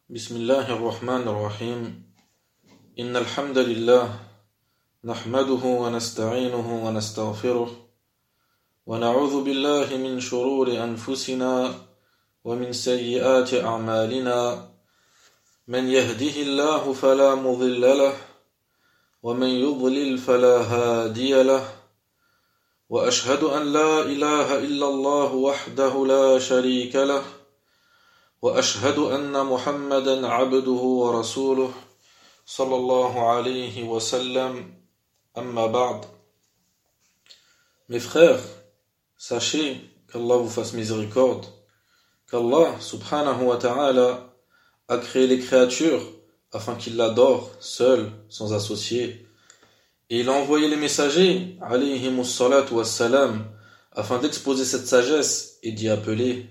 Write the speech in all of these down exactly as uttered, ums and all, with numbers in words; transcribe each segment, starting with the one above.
بسم الله الرحمن الرحيم إن الحمد لله نحمده ونستعينه ونستغفره ونعوذ بالله من شرور أنفسنا ومن سيئات أعمالنا من يهده الله فلا مضل له ومن يضلل فلا هادي له وأشهد أن لا إله إلا الله وحده لا شريك له وأشهد أن محمدا عبده ورسوله صلى الله عليه وسلم أما بعد. Mes frères, sachez qu'Allah vous fasse miséricorde, qu'Allah subhanahu wa ta'ala a créé les créatures afin qu'ils l'adorent seul, sans associé, et il a envoyé les messagers alayhimus salatu wassalam afin d'exposer cette sagesse et d'y appeler.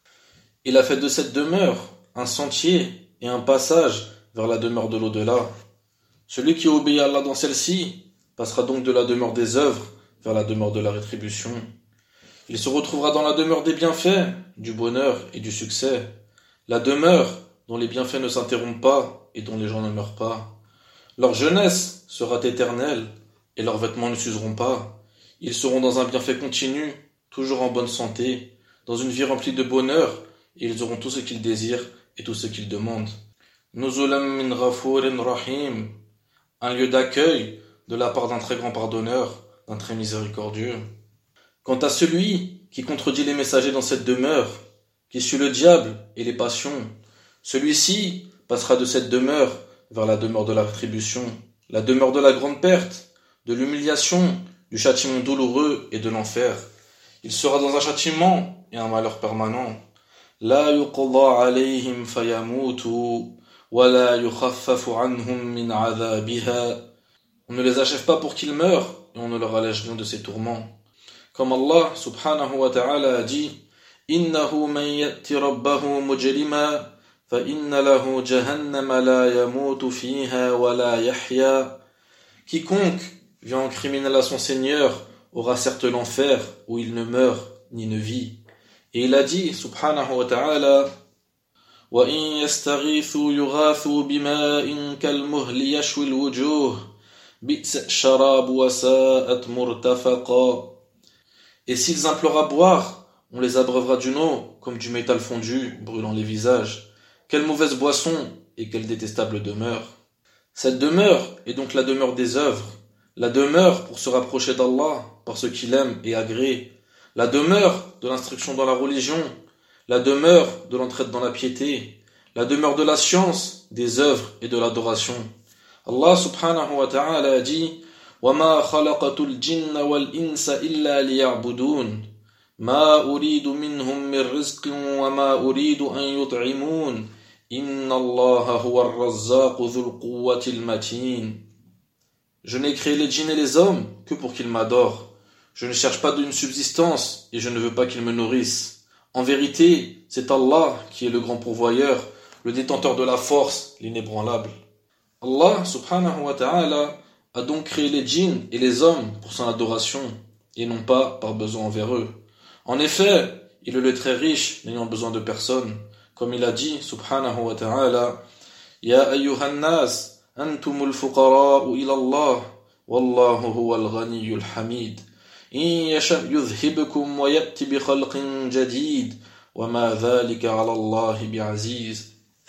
Il a fait de cette demeure un sentier et un passage vers la demeure de l'au-delà. Celui qui obéit à Allah dans celle-ci passera donc de la demeure des œuvres vers la demeure de la rétribution. Il se retrouvera dans la demeure des bienfaits, du bonheur et du succès, la demeure dont les bienfaits ne s'interrompent pas et dont les gens ne meurent pas. Leur jeunesse sera éternelle et leurs vêtements ne s'useront pas. Ils seront dans un bienfait continu, toujours en bonne santé, dans une vie remplie de bonheur, et ils auront tout ce qu'ils désirent et tout ce qu'ils demandent. Nuzulam min ghafurin rahim, un lieu d'accueil de la part d'un très grand pardonneur, d'un très miséricordieux. Quant à celui qui contredit les messagers dans cette demeure, qui suit le diable et les passions, celui-ci passera de cette demeure vers la demeure de la rétribution, la demeure de la grande perte, de l'humiliation, du châtiment douloureux et de l'enfer. Il sera dans un châtiment et un malheur permanent. لا يقضى عليهم فيموتوا ولا يخفف عنهم من عذابها. On ne les achève pas pour qu'ils meurent et on ne leur allège rien de ses tourments. Comme Allah subhanahu wa ta'ala a dit إنه من يأت ربه مجرما فإن له جهنم لا يموت فيها ولا يحيا. Quiconque vient en criminel à son Seigneur aura certes l'enfer où il ne meurt ni ne vit. Et il a dit, subhanahu wa ta'ala, وَإِن يَسْتَغِيثُوا يُغَاثُوا بِمَاءٍ كَالْمُهْلِ يَشْوِي الْوُجُوهِ بِئْسَ الشَّرَابُ وَسَاءَتْ مُرْتَفَقًا. Et s'ils implorent à boire, on les abreuvera d'une eau, comme du métal fondu, brûlant les visages. Quelle mauvaise boisson et quelle détestable demeure. Cette demeure est donc la demeure des œuvres, la demeure pour se rapprocher d'Allah par ce qu'il aime et agrée, la demeure de l'instruction dans la religion, la demeure de l'entraide dans la piété, la demeure de la science, des œuvres et de l'adoration. Allah subhanahu wa ta'ala a dit وَمَا خَلَقَتُ الْجِنَّ وَالْإِنسَ إِلَّا لِيَعْبُدُونَ مَا أُرِيدُ مِنْهُمْ مِنْ رِزْقٍ وَمَا أُرِيدُ أَنْ يُطْعِمُونَ إِنَّ اللَّهَ هُوَ الرَّزَّاقُ ذُو الْقُوَّةِ الْمَتِينَ. Je n'ai créé les djinns et les hommes que pour qu'ils m'adorent. Je ne cherche pas d'une subsistance et je ne veux pas qu'ils me nourrissent. En vérité, c'est Allah qui est le grand pourvoyeur, le détenteur de la force, l'inébranlable. Allah subhanahu wa ta'ala a donc créé les djinns et les hommes pour son adoration et non pas par besoin envers eux. En effet, il est le très riche n'ayant besoin de personne. Comme il a dit subhanahu wa ta'ala Ya ayyuhan nas antumul fuqara'u ila Allah wallahu huwal ghaniyyul hamid. إن يشأ يذهبكم ويأتي بخلق جديد وما ذلك على الله بعزيز.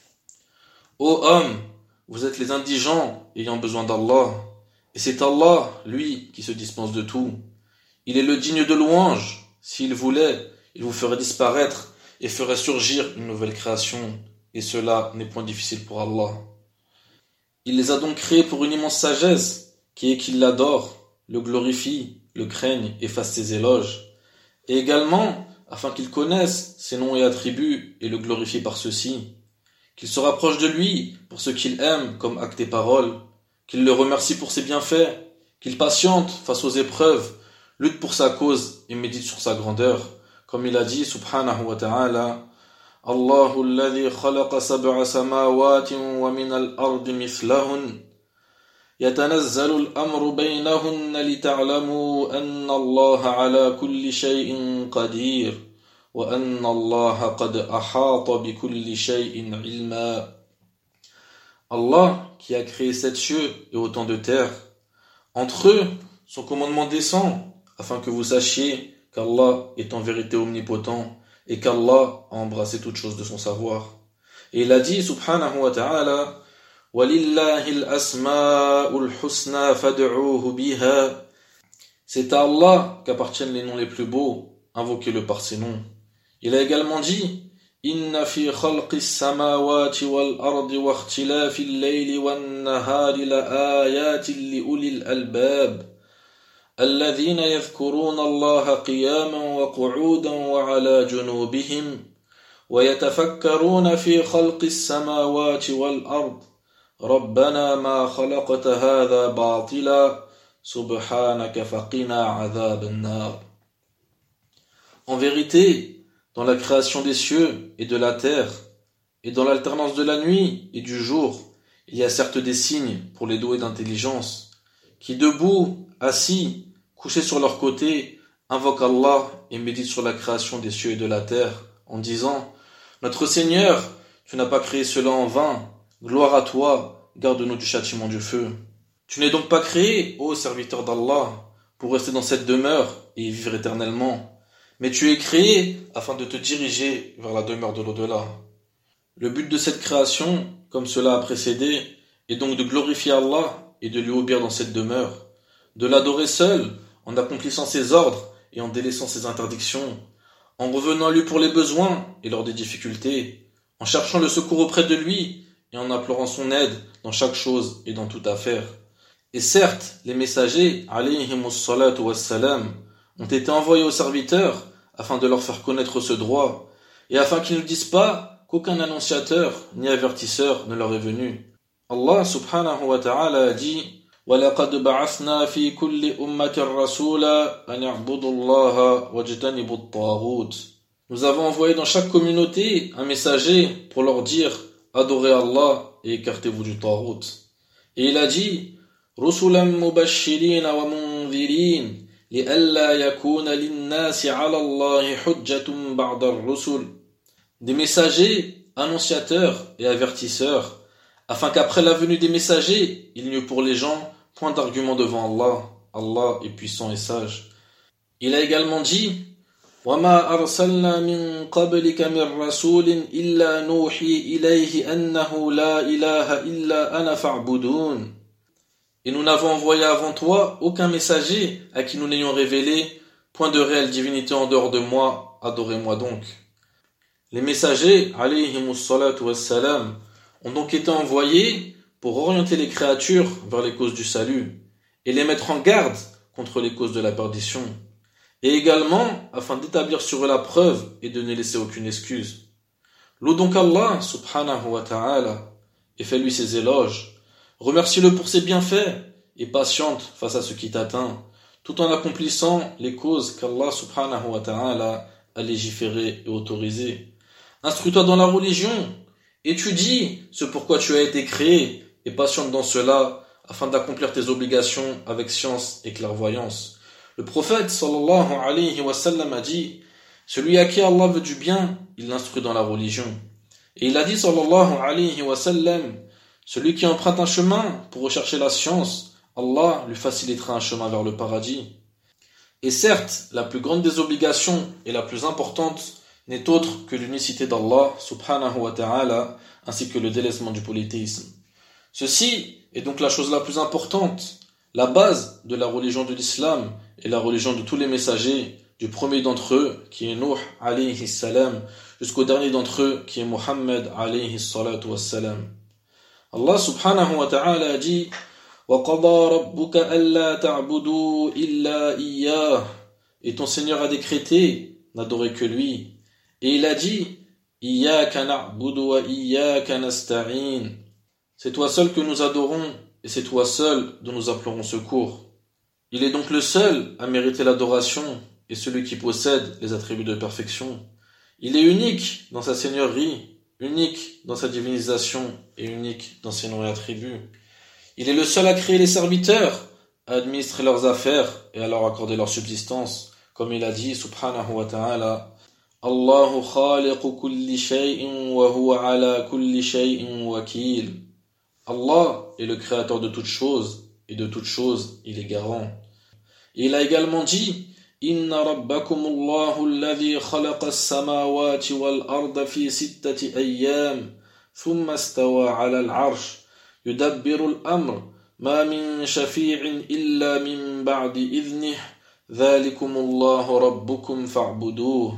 Ô hommes, vous êtes les indigents ayant besoin d'Allah, et c'est Allah, lui, qui se dispense de tout. Il est le digne de louange. S'il voulait, il vous ferait disparaître et ferait surgir une nouvelle création, et cela n'est point difficile pour Allah. Il les a donc créés pour une immense sagesse, qui est qu'il l'adore, le glorifie, le craigne et fasse ses éloges, et également afin qu'il connaisse ses noms et attributs et le glorifie par ceux-ci, qu'il se rapproche de lui pour ce qu'il aime comme actes et paroles, qu'il le remercie pour ses bienfaits, qu'il patiente face aux épreuves, lutte pour sa cause et médite sur sa grandeur, comme il a dit subhanahu wa ta'ala Allahu alladhi khalaqa sab'a samawati wa min al-ardi mithlahun يتنزل الأمر بينهن لتعلموا أن الله على كل شيء قدير وأن الله قد أحاط بكل شيء علما. Allah qui a créé sept cieux et autant de terres. Entre eux, son commandement descend, afin que vous sachiez qu'Allah est en vérité omnipotent et qu'Allah a embrassé toute chose de son savoir. Et il a dit, subhanahu wa ta'ala, وَلِلَّهِ الْأَسْمَاءُ الْحُسْنَى فَادْعُوهُ بِهَا. C'est à Allah qu'appartiennent les noms les plus beaux, invoquez-le par ces noms. Il a également dit, إِنَّ فِي خَلْقِ السَّمَاوَاتِ وَالْأَرْضِ وَاخْتِلَافِ اللَّيْلِ وَالنَّهَارِ لَآيَاتٍ لِأُولِي الْأَلْبَابِ الَّذِينَ يَذْكُرُونَ اللَّهَ قِيَامًا وَقُعُودًا وَعَلَى جُنُوبِهِمْ وَيَتَفَكَّرُونَ فِي خَلْقِ السَّمَاوَاتِ وَالْأَرْضِ رَبَّنَا مَا خَلَقْتَ هَذَا بَاطِلًا سُبْحَانَكَ فَقِنَا عَذَابَ النَّارِ. En vérité, dans la création des cieux et de la terre, et dans l'alternance de la nuit et du jour, il y a certes des signes pour les doués d'intelligence, qui debout, assis, couchés sur leur côté, invoquent Allah et méditent sur la création des cieux et de la terre, en disant « Notre Seigneur, tu n'as pas créé cela en vain, gloire à toi, garde-nous du châtiment du feu. Tu n'es donc pas créé, ô serviteur d'Allah, pour rester dans cette demeure et y vivre éternellement. Mais tu es créé afin de te diriger vers la demeure de l'au-delà. » Le but de cette création, comme cela a précédé, est donc de glorifier Allah et de lui obéir dans cette demeure, de l'adorer seul, en accomplissant ses ordres et en délaissant ses interdictions, en revenant à lui pour les besoins et lors des difficultés, en cherchant le secours auprès de lui et en implorant son aide dans chaque chose et dans toute affaire. Et certes, les messagers, alayhimus salatu wassalam, ont été envoyés aux serviteurs afin de leur faire connaître ce droit et afin qu'ils ne disent pas qu'aucun annonciateur ni avertisseur ne leur est venu. Allah subhanahu wa ta'ala a dit وَلَقَدْ بَعَثْنَا فِي كُلِّ أُمَّةٍ رَسُولًا أَنِ اعْبُدُوا اللَّهَ وَاجْتَنِبُوا الطَّاغُوتَ. Nous avons envoyé dans chaque communauté un messager pour leur dire adorez Allah et écartez-vous du taghut. Et il a dit رُسُلًا مُبَشِّرِينَ وَمُنذِرِينَ لِأَلَّا يَكُونَ لِلنَّاسِ عَلَى اللَّهِ حُجَّةٌ بَعْدَ الرُّسُلِ. Des messagers, annonciateurs et avertisseurs, afin qu'après la venue des messagers, il n'y eut pour les gens point d'argument devant Allah. Allah est puissant et sage. Il a également dit وَمَا أَرْسَلْنَا مِن قَبْلِكَ مِن رَّسُولٍ إِلَّا نُوحِي إِلَيْهِ أَنَّهُ لَا إِلَٰهَ إِلَّا أَنَا فَاعْبُدُونِ. Et nous n'avons envoyé avant toi aucun messager à qui nous n'ayons révélé point de réelle divinité en dehors de moi, adorez-moi donc. Les messagers, alayhimus salatu wassalam, ont donc été envoyés pour orienter les créatures vers les causes du salut et les mettre en garde contre les causes de la perdition, et également afin d'établir sur eux la preuve et de ne laisser aucune excuse. Loue donc Allah subhanahu wa ta'ala et fais-lui ses éloges. Remercie-le pour ses bienfaits et patiente face à ce qui t'atteint, tout en accomplissant les causes qu'Allah subhanahu wa ta'ala a légiférées et autorisées. Instruis-toi dans la religion, étudie ce pourquoi tu as été créé et patiente dans cela afin d'accomplir tes obligations avec science et clairvoyance. Le prophète sallallahu alayhi wa sallam a dit celui à qui Allah veut du bien, il l'instruit dans la religion. Et il a dit sallallahu alayhi wa sallam celui qui emprunte un chemin pour rechercher la science, Allah lui facilitera un chemin vers le paradis. Et certes, la plus grande des obligations et la plus importante n'est autre que l'unicité d'Allah subhanahu wa ta'ala ainsi que le délaissement du polythéisme. Ceci est donc la chose la plus importante, la base de la religion de l'islam et la religion de tous les messagers, du premier d'entre eux qui est Nuh alayhi salam jusqu'au dernier d'entre eux qui est Muhammad alayhi salatu wassalam. Allah subhanahu wa ta'ala a dit وَقَضَى رَبُّكَ أَلَّا تَعْبُدُوا إِلَّا إِيَّاهُ. Et ton Seigneur a décrété n'adorer que lui. Et il a dit إِيَّاكَ نَعْبُدُ وَإِيَّاكَ نَسْتَعِينُ. C'est toi seul que nous adorons et c'est toi seul dont nous implorons secours. Il est donc le seul à mériter l'adoration et celui qui possède les attributs de perfection. Il est unique dans sa seigneurie, unique dans sa divinisation et unique dans ses noms et attributs. Il est le seul à créer les serviteurs, à administrer leurs affaires et à leur accorder leur subsistance, comme il a dit subhanahu wa ta'ala Allahu khaliqu kulli shay'in wa huwa ala kulli shay'in wakil. Allah est le créateur de toutes choses, et de toutes choses, il est garant. Et il a également dit, Inna rabbakumullahu alladhi khalaqa as-samawati wal arda fi sittati ayyam, thumma istawa ala al-arsh, yudabbiru al-amr, ma min shafi'in illa min ba'di idhnih, dhalikumullahu rabbukum fa'buduh.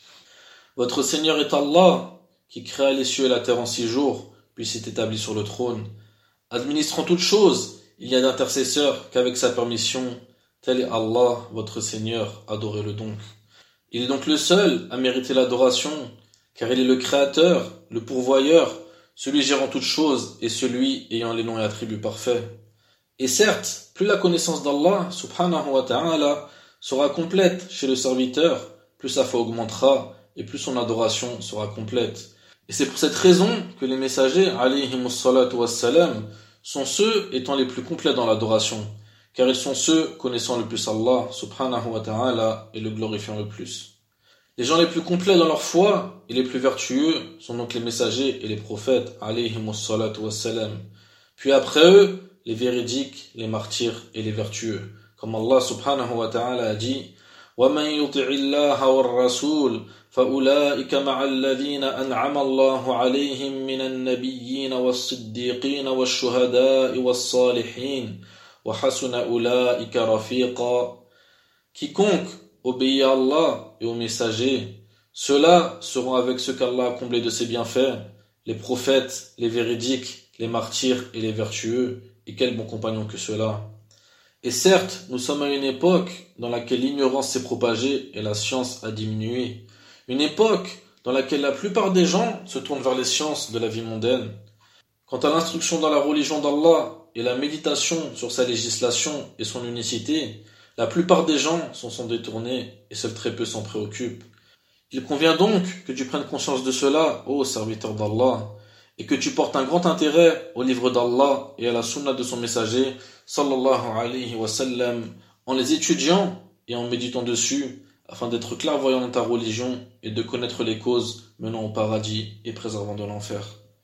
Votre Seigneur est Allah, qui créa les cieux et la terre en six jours, puis s'est établi sur le trône. Administrant toutes choses, il n'y a d'intercesseur qu'avec sa permission. Tel est Allah, votre Seigneur, adorez-le donc. Il est donc le seul à mériter l'adoration, car il est le créateur, le pourvoyeur, celui gérant toutes choses et celui ayant les noms et attributs parfaits. Et certes, plus la connaissance d'Allah, subhanahu wa ta'ala, sera complète chez le serviteur, plus sa foi augmentera et plus son adoration sera complète. Et c'est pour cette raison que les messagers, alayhimus salatu wassalam, sont ceux étant les plus complets dans l'adoration, car ils sont ceux connaissant le plus Allah, subhanahu wa ta'ala, et le glorifiant le plus. Les gens les plus complets dans leur foi et les plus vertueux sont donc les messagers et les prophètes, alayhimus salatu wassalam. Puis après eux, les véridiques, les martyrs et les vertueux. Comme Allah subhanahu wa ta'ala a dit, وَمَنْ يُطِعِ اللَّهَ وَالرَّسُولَ فَأُولَٰئِكَ مَعَ الَّذِينَ أَنْعَمَ اللَّهُ عَلَيْهِمْ مِنَ النَّبِيِّينَ وَالصِّدِّيقِينَ وَالشُّهَدَاءِ وَالصَّالِحِينَ وَحَسُنَ أُولَٰئِكَ رَفِيقًا. Quiconque obéit à Allah et aux messagers, ceux-là seront avec ceux qu'Allah a comblés de ses bienfaits, les prophètes, les véridiques, les martyrs et les vertueux, et quels bons compagnons que ceux-là. Et certes, nous sommes à une époque dans laquelle l'ignorance s'est propagée et la science a diminué. Une époque dans laquelle la plupart des gens se tournent vers les sciences de la vie mondaine. Quant à l'instruction dans la religion d'Allah et la méditation sur sa législation et son unicité, la plupart des gens s'en sont détournés et seuls très peu s'en préoccupent. Il convient donc que tu prennes conscience de cela, ô serviteur d'Allah, et que tu portes un grand intérêt au livre d'Allah et à la sunna de son messager, sallallahu alayhi wa sallam, en les étudiant et en méditant dessus, afin d'être clairvoyant dans ta religion et de connaître les causes menant au paradis et préservant de l'enfer.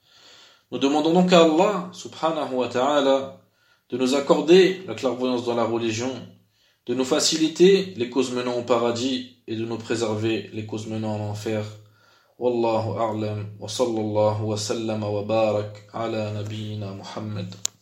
Nous demandons donc à Allah, subhanahu wa ta'ala, de nous accorder la clairvoyance dans la religion, de nous faciliter les causes menant au paradis et de nous préserver les causes menant à l'enfer. Wallahu a'lam wa sallallahu wa sallama wa barak ala nabiyyina Muhammad.